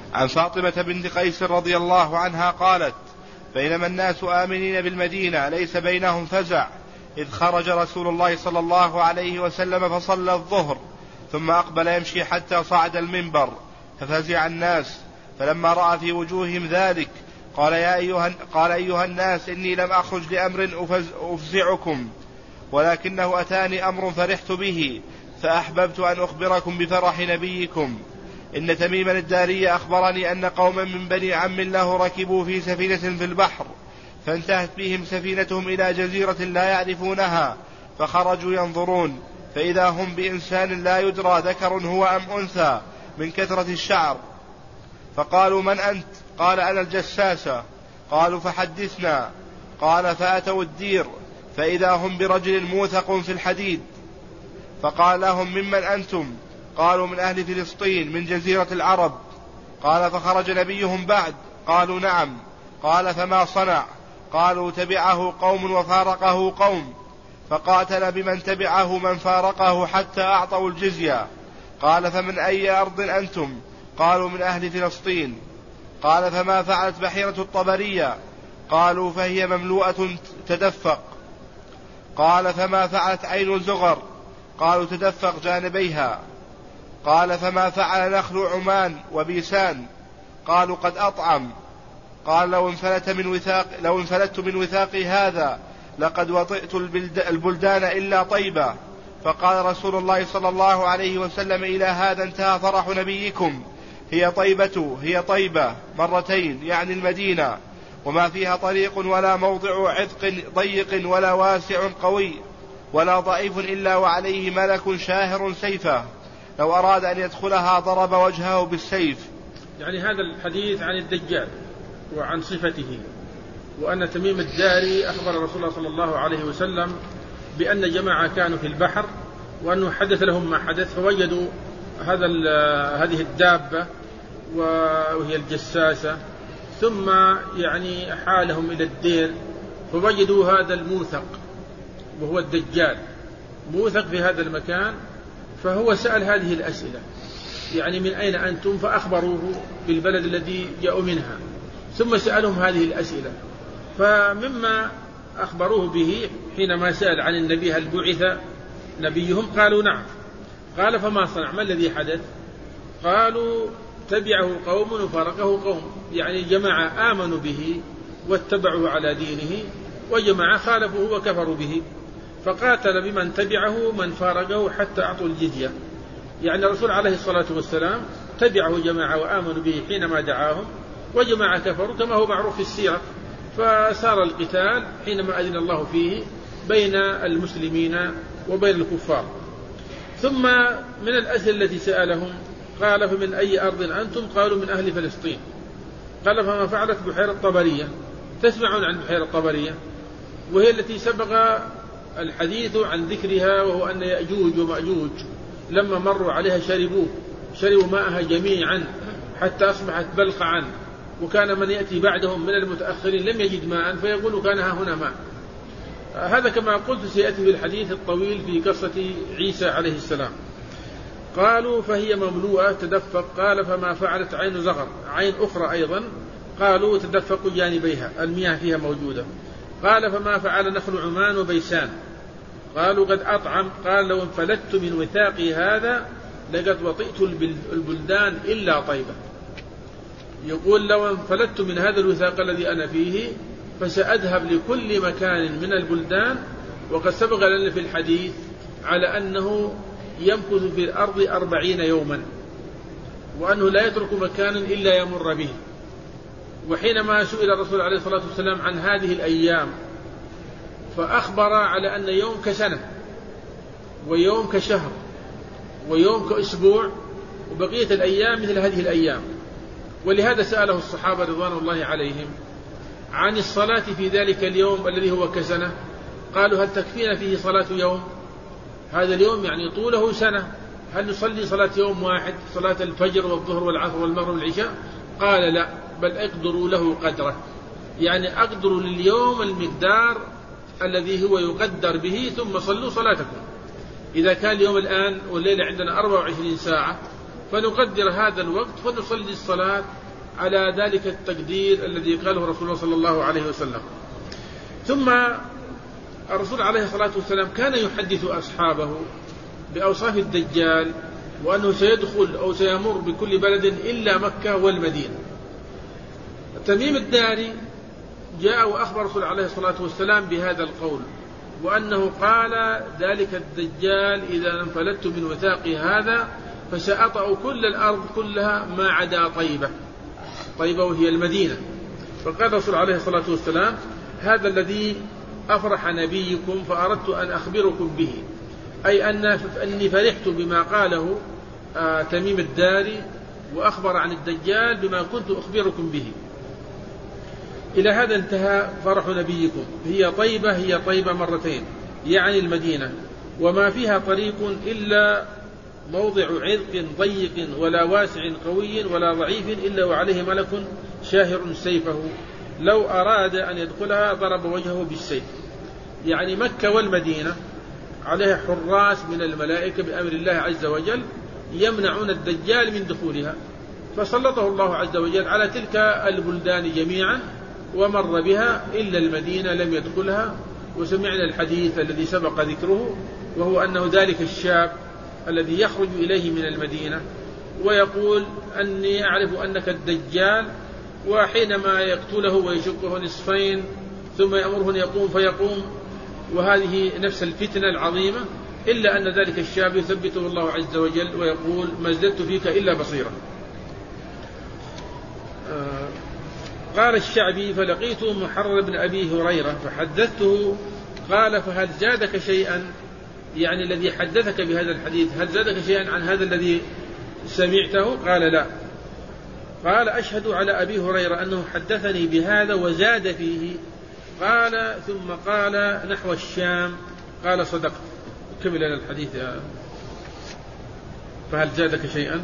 عن فاطمة بنت قيس رضي الله عنها قالت: بينما الناس آمنين بالمدينة ليس بينهم فزع، إذ خرج رسول الله صلى الله عليه وسلم فصلى الظهر، ثم أقبل يمشي حتى صعد المنبر، ففزع الناس، فلما رأى في وجوههم ذلك قال أيها الناس إني لم أخرج لأمر أفزعكم، ولكنه أتاني أمر فرحت به، فأحببت أن أخبركم بفرح نبيكم. إن تميما الداري أخبرني أن قوما من بني عم له ركبوا في سفينة في البحر، فانتهت بهم سفينتهم إلى جزيرة لا يعرفونها، فخرجوا ينظرون، فإذا هم بإنسان لا يدرى ذكر هو أم أنثى من كثرة الشعر، فقالوا: من أنت؟ قال: أنا الجساسة. قالوا: فحدثنا. قال: فأتوا الدير، فإذا هم برجل موثق في الحديد، فقال لهم: ممن أنتم؟ قالوا: من أهل فلسطين من جزيرة العرب. قال: فخرج نبيهم بعد؟ قالوا: نعم. قال: فما صنع؟ قالوا: تبعه قوم وفارقه قوم، فقاتل بمن تبعه من فارقه حتى أعطوا الجزية. قال: فمن أي أرض أنتم؟ قالوا: من أهل فلسطين. قال: فما فعلت بحيرة الطبرية؟ قالوا: فهي مملوءة تدفق. قال: فما فعلت عين زغر؟ قالوا: تدفق جانبيها. قال: فما فعل نخل عمان وبيسان؟ قالوا: قد أطعم. قال: لو انفلت من وثاقي هذا لقد وطئت البلدان إلا طيبة. فقال رسول الله صلى الله عليه وسلم: إلى هذا انتهى فرح نبيكم، هي طيبة مرتين، يعني المدينة، وما فيها طريق ولا موضع عذق ضيق ولا واسع قوي ولا ضعيف إلا وعليه ملك شاهر سيفه، لو أراد أن يدخلها ضرب وجهه بالسيف. يعني هذا الحديث عن الدجال وعن صفته، وأن تميم الداري أخبر رسول الله صلى الله عليه وسلم بأن جماعة كانوا في البحر، وأنه حدث لهم ما حدث، فوجدوا هذه الدابة وهي الجساسة، ثم يعني حالهم إلى الدير فوجدوا هذا الموثق وهو الدجال موثق في هذا المكان، فهو سأل هذه الأسئلة، يعني من أين أنتم؟ فأخبروه بالبلد الذي جاءوا منها، ثم سألهم هذه الأسئلة. فمما أخبروه به حينما سأل عن النبي: هل بعث نبيهم؟ قالوا: نعم. قال: فما صنع؟ ما الذي حدث؟ قالوا: تبعه قوم وفارقه قوم، يعني جماعة آمنوا به واتبعوا على دينه، وجماعة خالفوه وكفروا به، فقاتل بمن تبعه من فارقه حتى أعطوا الجزية. يعني الرسول عليه الصلاة والسلام تبعه جماعة وآمنوا به حينما دعاهم، وجماعة كفروا كما هو معروف في السيرة، فصار القتال حينما أذن الله فيه بين المسلمين وبين الكفار. ثم من الأسئلة التي سألهم قال: فمن أي أرض أنتم؟ قالوا: من أهل فلسطين. قال: فما فعلت بحيرة الطبرية؟ تسمعون عن بحيرة الطبرية، وهي التي سبق الحديث عن ذكرها، وهو أن يأجوج ومأجوج لما مروا عليها شربوا ماءها جميعا حتى أصبحت بلقعا، وكان من يأتي بعدهم من المتأخرين لم يجد ماء فيقول كان ها هنا ماء. هذا كما قلت سيأتي في الحديث الطويل في قصة عيسى عليه السلام. قالوا: فهي مملوءة تدفق. قال: فما فعلت عين زغر؟ عين أخرى أيضا قالوا: تدفق جانبيها، المياه فيها موجودة. قال: فما فعل نخل عمان وبيسان؟ قالوا: قد أطعم. قال: لو انفلت من وثاقي هذا لقد وطئت البلدان إلا طيبة. يقول: لو انفلت من هذا الوثاق الذي أنا فيه فسأذهب لكل مكان من البلدان، وقد سبق لنا في الحديث على أنه يمكث في الأرض 40 يوما، وأنه لا يترك مكانا إلا يمر به. وحينما سئل الرسول عليه الصلاة والسلام عن هذه الأيام فأخبر على أن يوم كسنة، ويوم كشهر، ويوم كأسبوع، وبقية الأيام مثل هذه الأيام. ولهذا سأله الصحابة رضوان الله عليهم عن الصلاة في ذلك اليوم الذي هو كسنة. قالوا: هل تكفينا فيه صلاة يوم؟ هذا اليوم يعني طوله سنة، هل نصلي صلاة يوم واحد، صلاة الفجر والظهر والعصر والمغرب والعشاء؟ قال: لا، بل اقدروا له قدره، يعني أقدروا لليوم المقدار الذي هو يقدر به، ثم صلوا صلاتكم. إذا كان اليوم الآن والليلة عندنا 24 ساعة، فنقدر هذا الوقت فنصلي الصلاة على ذلك التقدير الذي قاله رسول الله صلى الله عليه وسلم. ثم الرسول عليه الصلاة والسلام كان يحدث أصحابه بأوصاف الدجال، وأنه سيدخل أو سيمر بكل بلد إلا مكة والمدينة. تميم الداري جاء وأخبر الرسول عليه الصلاة والسلام بهذا القول، وأنه قال ذلك الدجال إذا انفلت من وثاق هذا فسأطأ كل الأرض كلها ما عدا طيبة وهي المدينة. فقال الرسول عليه الصلاة والسلام هذا الذي أفرح نبيكم فأردت أن أخبركم به، أي أني فرحت بما قاله تميم الداري وأخبر عن الدجال بما كنت أخبركم به. إلى هذا انتهى فرح نبيكم. هي طيبة مرتين، يعني المدينة، وما فيها طريق إلا موضع عرق ضيق ولا واسع قوي ولا ضعيف إلا وعليه ملك شاهر سيفه، لو أراد أن يدخلها ضرب وجهه بالسيف. يعني مكة والمدينة عليها حراس من الملائكة بأمر الله عز وجل يمنعون الدجال من دخولها، فسلطه الله عز وجل على تلك البلدان جميعا ومر بها إلا المدينة لم يدخلها. وسمعنا الحديث الذي سبق ذكره، وهو أنه ذلك الشاب الذي يخرج إليه من المدينة ويقول أني أعرف أنك الدجال، وحينما يقتله ويشقه نصفين ثم يأمره أن يقوم فيقوم، وهذه نفس الفتنة العظيمة، إلا أن ذلك الشاب يثبته الله عز وجل ويقول ما ازددت فيك إلا بصيرا. قال الشعبي فلقيت محرر بن أبي هريرة فحدثته، قال فهل زادك شيئا، يعني الذي حدثك بهذا الحديث هل زادك شيئا عن هذا الذي سمعته؟ قال لا. قال أشهد على أبي هريرة أنه حدثني بهذا وزاد فيه. قال ثم قال نحو الشام. قال صدقت. كمل لنا الحديث فهل زادك شيئا.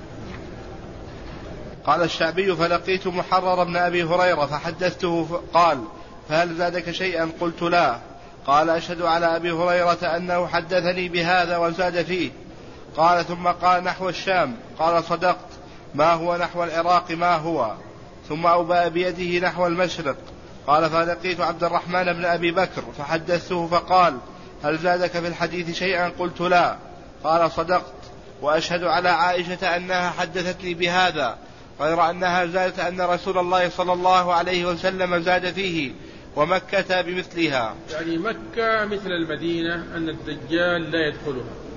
قال الشعبي فلقيت محرر بن أبي هريرة فحدثته قال فهل زادك شيئا؟ قلت لا. قال أشهد على أبي هريرة أنه حدثني بهذا وزاد فيه. قال ثم قال نحو الشام. قال صدقت. ما هو نحو العراق ما هو؟ ثم أوبأ بيده نحو المشرق. قال فلقيت عبد الرحمن بن أبي بكر فحدثته فقال هل زادك في الحديث شيئا؟ قلت لا. قال صدقت. وأشهد على عائشة أنها حدثتني بهذا، غير أنها زادت أن رسول الله صلى الله عليه وسلم زاد فيه ومكة بمثلها. يعني مكة مثل المدينة أن الدجال لا يدخلها،